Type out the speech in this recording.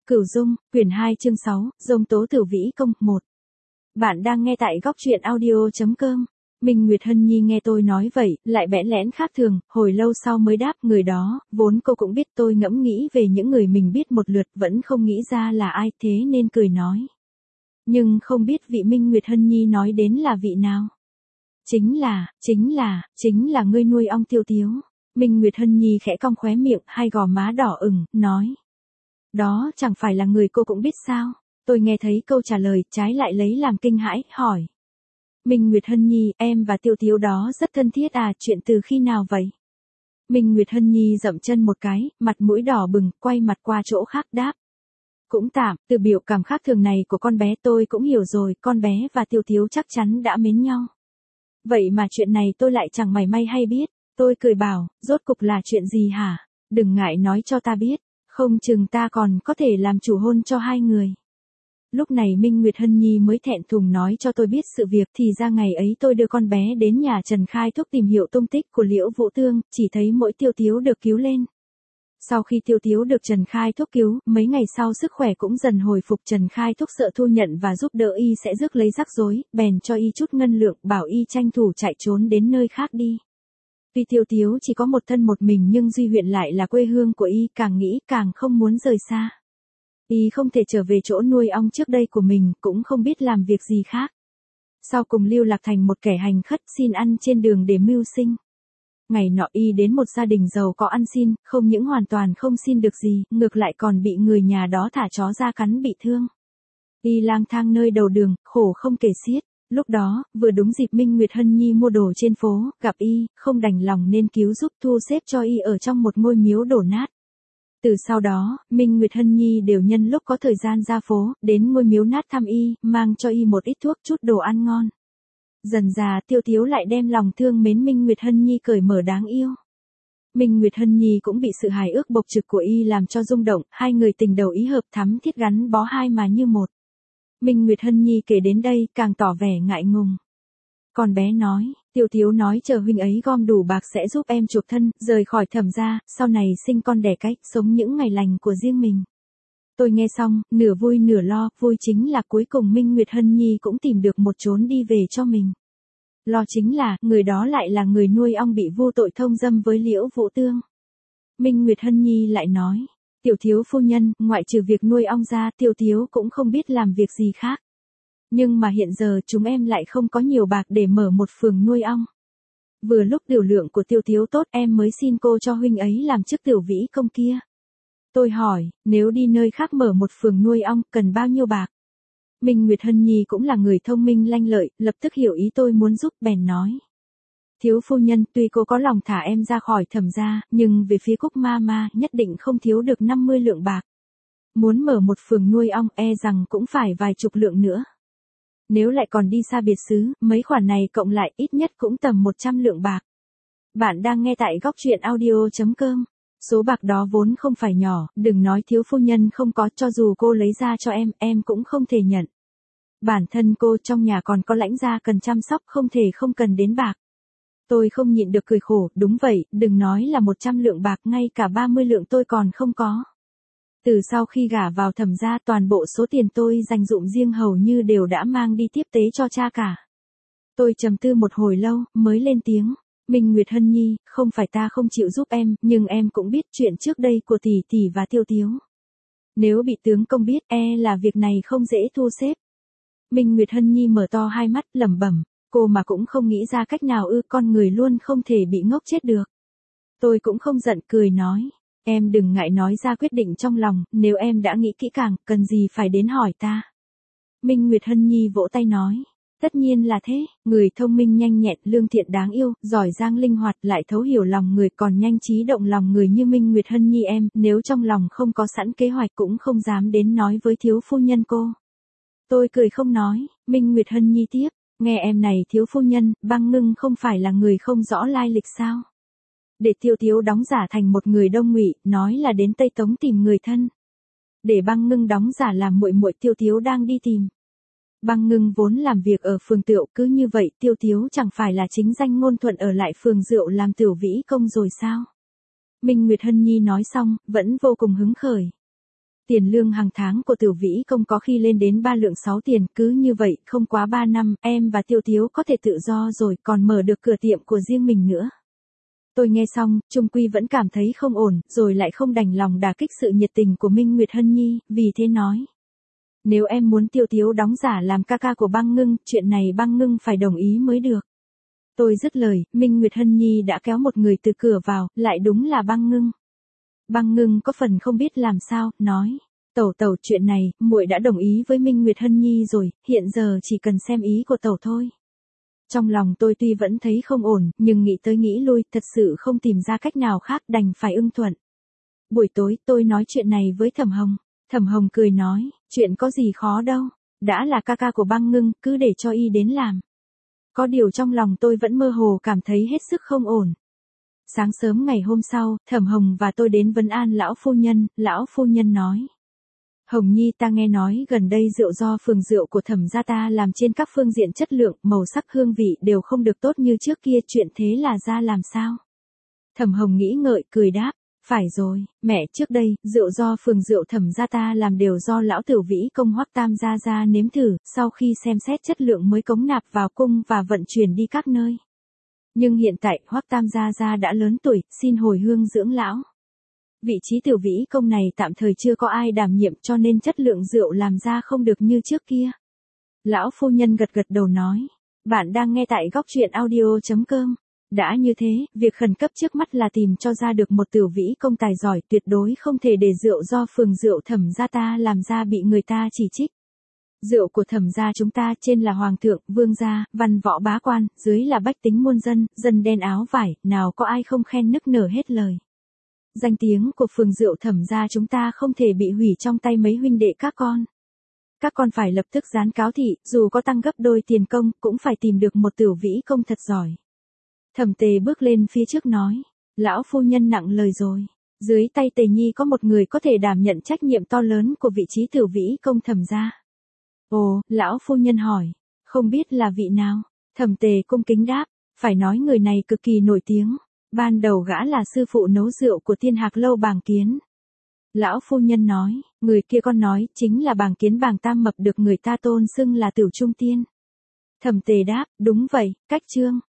Cửu Dung, quyển 2 chương 6, Dông tố Tử Vĩ công 1. Bạn đang nghe tại góc truyện audio.com. Minh Nguyệt Hân Nhi nghe tôi nói vậy, lại bẽn lẽn khác thường, hồi lâu sau mới đáp người đó, vốn cô cũng biết. Tôi ngẫm nghĩ về những người mình biết một lượt vẫn không nghĩ ra là ai, thế nên cười nói. Nhưng không biết vị Minh Nguyệt Hân Nhi nói đến là vị nào. Chính là ngươi nuôi ong Tiêu Tiếu. Minh Nguyệt Hân Nhi khẽ cong khóe miệng, hai gò má đỏ ửng, nói. Đó chẳng phải là người cô cũng biết sao? Tôi nghe thấy câu trả lời, trái lại lấy làm kinh hãi, hỏi. Minh Nguyệt Hân Nhi, em và Tiêu Tiếu đó rất thân thiết à, chuyện từ khi nào vậy? Minh Nguyệt Hân Nhi dậm chân một cái, mặt mũi đỏ bừng, quay mặt qua chỗ khác đáp. Cũng tạm, từ biểu cảm khác thường này của con bé tôi cũng hiểu rồi, con bé và Tiêu Tiếu chắc chắn đã mến nhau. Vậy mà chuyện này tôi lại chẳng mảy may hay biết. Tôi cười bảo, rốt cục là chuyện gì hả? Đừng ngại nói cho ta biết. Không chừng ta còn có thể làm chủ hôn cho hai người. Lúc này Minh Nguyệt Hân Nhi mới thẹn thùng nói cho tôi biết sự việc. Thì ra ngày ấy tôi đưa con bé đến nhà Trần Khai Thúc tìm hiểu tung tích của Liễu Vũ Tương, chỉ thấy mỗi Tiêu Tiếu được cứu lên. Sau khi Tiêu Tiếu được Trần Khai Thúc cứu, mấy ngày sau sức khỏe cũng dần hồi phục. Trần Khai Thúc sợ thu nhận và giúp đỡ y sẽ rước lấy rắc rối, bèn cho y chút ngân lượng, bảo y tranh thủ chạy trốn đến nơi khác đi. Tuy Tiêu Tiếu chỉ có một thân một mình nhưng Duy huyện lại là quê hương của y, càng nghĩ càng không muốn rời xa. Y không thể trở về chỗ nuôi ong trước đây của mình, cũng không biết làm việc gì khác. Sau cùng lưu lạc thành một kẻ hành khất xin ăn trên đường để mưu sinh. Ngày nọ y đến một gia đình giàu có ăn xin, không những hoàn toàn không xin được gì, ngược lại còn bị người nhà đó thả chó ra cắn bị thương. Y lang thang nơi đầu đường, khổ không kể xiết. Lúc đó, vừa đúng dịp Minh Nguyệt Hân Nhi mua đồ trên phố, gặp y, không đành lòng nên cứu giúp thu xếp cho y ở trong một ngôi miếu đổ nát. Từ sau đó, Minh Nguyệt Hân Nhi đều nhân lúc có thời gian ra phố, đến ngôi miếu nát thăm y, mang cho y một ít thuốc chút đồ ăn ngon. Dần dà Tiêu Tiếu lại đem lòng thương mến Minh Nguyệt Hân Nhi cởi mở đáng yêu. Minh Nguyệt Hân Nhi cũng bị sự hài ước bộc trực của y làm cho rung động, hai người tình đầu ý hợp thắm thiết gắn bó hai mà như một. Minh Nguyệt Hân Nhi kể đến đây càng tỏ vẻ ngại ngùng. Con bé nói, Tiêu Tiếu nói chờ huynh ấy gom đủ bạc sẽ giúp em chuộc thân, rời khỏi Thẩm gia, sau này sinh con đẻ cái, sống những ngày lành của riêng mình. Tôi nghe xong, nửa vui nửa lo, vui chính là cuối cùng Minh Nguyệt Hân Nhi cũng tìm được một chốn đi về cho mình. Lo chính là, người đó lại là người nuôi ong bị vu tội thông dâm với Liễu Vũ Tương. Minh Nguyệt Hân Nhi lại nói. Tiểu Thiếu phu nhân, ngoại trừ việc nuôi ong ra, Tiêu Tiếu cũng không biết làm việc gì khác. Nhưng mà hiện giờ chúng em lại không có nhiều bạc để mở một phường nuôi ong. Vừa lúc tiểu lượng của Tiêu Tiếu tốt em mới xin cô cho huynh ấy làm chức tiểu vĩ công kia. Tôi hỏi, nếu đi nơi khác mở một phường nuôi ong, cần bao nhiêu bạc? Minh Nguyệt Hân Nhi cũng là người thông minh lanh lợi, lập tức hiểu ý tôi muốn giúp bèn nói. Thiếu phu nhân, tuy cô có lòng thả em ra khỏi Thẩm gia, nhưng về phía Cúc ma nhất định không thiếu được 50 lượng bạc. Muốn mở một phường nuôi ong e rằng cũng phải vài chục lượng nữa. Nếu lại còn đi xa biệt xứ, mấy khoản này cộng lại ít nhất cũng tầm 100 lượng bạc. Bạn đang nghe tại góc truyện audio.com. Số bạc đó vốn không phải nhỏ, đừng nói thiếu phu nhân không có, cho dù cô lấy ra cho em cũng không thể nhận. Bản thân cô trong nhà còn có lãnh gia cần chăm sóc, không thể không cần đến bạc. Tôi không nhịn được cười khổ, đúng vậy, đừng nói là 100 lượng bạc, ngay cả 30 lượng tôi còn không có. Từ sau khi gả vào Thẩm gia, toàn bộ số tiền tôi dành dụm riêng hầu như đều đã mang đi tiếp tế cho cha cả. Tôi trầm tư một hồi lâu, mới lên tiếng. Minh Nguyệt Hân Nhi, không phải ta không chịu giúp em, nhưng em cũng biết chuyện trước đây của tỷ tỷ và Tiêu Tiếu. Nếu bị tướng công biết, là việc này không dễ thu xếp. Minh Nguyệt Hân Nhi mở to hai mắt, lẩm bẩm. Cô mà cũng không nghĩ ra cách nào ư, con người luôn không thể bị ngốc chết được. Tôi cũng không giận, cười nói. Em đừng ngại nói ra quyết định trong lòng, nếu em đã nghĩ kỹ càng, cần gì phải đến hỏi ta. Minh Nguyệt Hân Nhi vỗ tay nói. Tất nhiên là thế, người thông minh nhanh nhẹn, lương thiện đáng yêu, giỏi giang linh hoạt, lại thấu hiểu lòng người, còn nhanh trí động lòng người như Minh Nguyệt Hân Nhi em, nếu trong lòng không có sẵn kế hoạch cũng không dám đến nói với thiếu phu nhân cô. Tôi cười không nói, Minh Nguyệt Hân Nhi tiếp. Nghe em này thiếu phu nhân, Băng Ngưng không phải là người không rõ lai lịch sao? Để Tiêu Tiếu đóng giả thành một người Đông Ngụy, nói là đến Tây Tống tìm người thân. Để Băng Ngưng đóng giả làm muội muội Tiêu Tiếu đang đi tìm. Băng Ngưng vốn làm việc ở phường Tựu, cứ như vậy Tiêu Tiếu chẳng phải là chính danh ngôn thuận ở lại phường Rượu làm tiểu vĩ công rồi sao? Minh Nguyệt Hân Nhi nói xong, vẫn vô cùng hứng khởi. Tiền lương hàng tháng của Tử Vĩ Công có khi lên đến 3 lượng 6 tiền, cứ như vậy, không quá 3 năm, em và Tiêu Tiếu có thể tự do rồi, còn mở được cửa tiệm của riêng mình nữa. Tôi nghe xong, chung quy vẫn cảm thấy không ổn, rồi lại không đành lòng đả kích sự nhiệt tình của Minh Nguyệt Hân Nhi, vì thế nói. Nếu em muốn Tiêu Tiếu đóng giả làm ca ca của Băng Ngưng, chuyện này Băng Ngưng phải đồng ý mới được. Tôi dứt lời, Minh Nguyệt Hân Nhi đã kéo một người từ cửa vào, lại đúng là Băng Ngưng. Băng Ngưng có phần không biết làm sao, nói. Tẩu tẩu, chuyện này, muội đã đồng ý với Minh Nguyệt Hân Nhi rồi, hiện giờ chỉ cần xem ý của tẩu thôi. Trong lòng tôi tuy vẫn thấy không ổn, nhưng nghĩ tới nghĩ lui, thật sự không tìm ra cách nào khác, đành phải ưng thuận. Buổi tối, tôi nói chuyện này với Thẩm Hồng. Thẩm Hồng cười nói, chuyện có gì khó đâu, đã là ca ca của Băng Ngưng, cứ để cho y đến làm. Có điều trong lòng tôi vẫn mơ hồ cảm thấy hết sức không ổn. Sáng sớm ngày hôm sau, Thẩm Hồng và tôi đến vấn an lão phu nhân nói. Hồng Nhi, ta nghe nói gần đây rượu do phường rượu của Thẩm gia ta làm trên các phương diện chất lượng, màu sắc hương vị đều không được tốt như trước kia, chuyện thế là ra làm sao? Thẩm Hồng nghĩ ngợi, cười đáp, phải rồi, mẹ, trước đây, rượu do phường rượu Thẩm gia ta làm đều do lão Tử Vĩ Công Hoắc Tam gia nếm thử, sau khi xem xét chất lượng mới cống nạp vào cung và vận chuyển đi các nơi. Nhưng hiện tại, Hoắc Tam gia đã lớn tuổi, xin hồi hương dưỡng lão. Vị trí Tử Vĩ Công này tạm thời chưa có ai đảm nhiệm, cho nên chất lượng rượu làm ra không được như trước kia. Lão phu nhân gật gật đầu nói, bạn đang nghe tại góc truyện audio.com. Đã như thế, việc khẩn cấp trước mắt là tìm cho ra được một Tử Vĩ Công tài giỏi, tuyệt đối không thể để rượu do phường rượu Thẩm gia ta làm ra bị người ta chỉ trích. Rượu của Thẩm gia chúng ta, trên là hoàng thượng, vương gia, văn võ bá quan, dưới là bách tính muôn dân, dân đen áo vải, nào có ai không khen nức nở hết lời. Danh tiếng của phường rượu Thẩm gia chúng ta không thể bị hủy trong tay mấy huynh đệ các con. Các con phải lập tức dán cáo thị, dù có tăng gấp đôi tiền công, cũng phải tìm được một Tử Vĩ Công thật giỏi. Thẩm Tề bước lên phía trước nói, lão phu nhân nặng lời rồi. Dưới tay Tề Nhi có một người có thể đảm nhận trách nhiệm to lớn của vị trí Tử Vĩ Công Thẩm gia. Ồ, lão phu nhân hỏi, không biết là vị nào? Thẩm Tề cung kính đáp, phải nói người này cực kỳ nổi tiếng. Ban đầu gã là sư phụ nấu rượu của Thiên Hạc Lâu Bàng Kiến. Lão phu nhân nói, người kia con nói, chính là Bàng Kiến Bàng Tam Mập được người ta tôn xưng là Tửu Trung Tiên. Thẩm Tề đáp, đúng vậy, cách trương.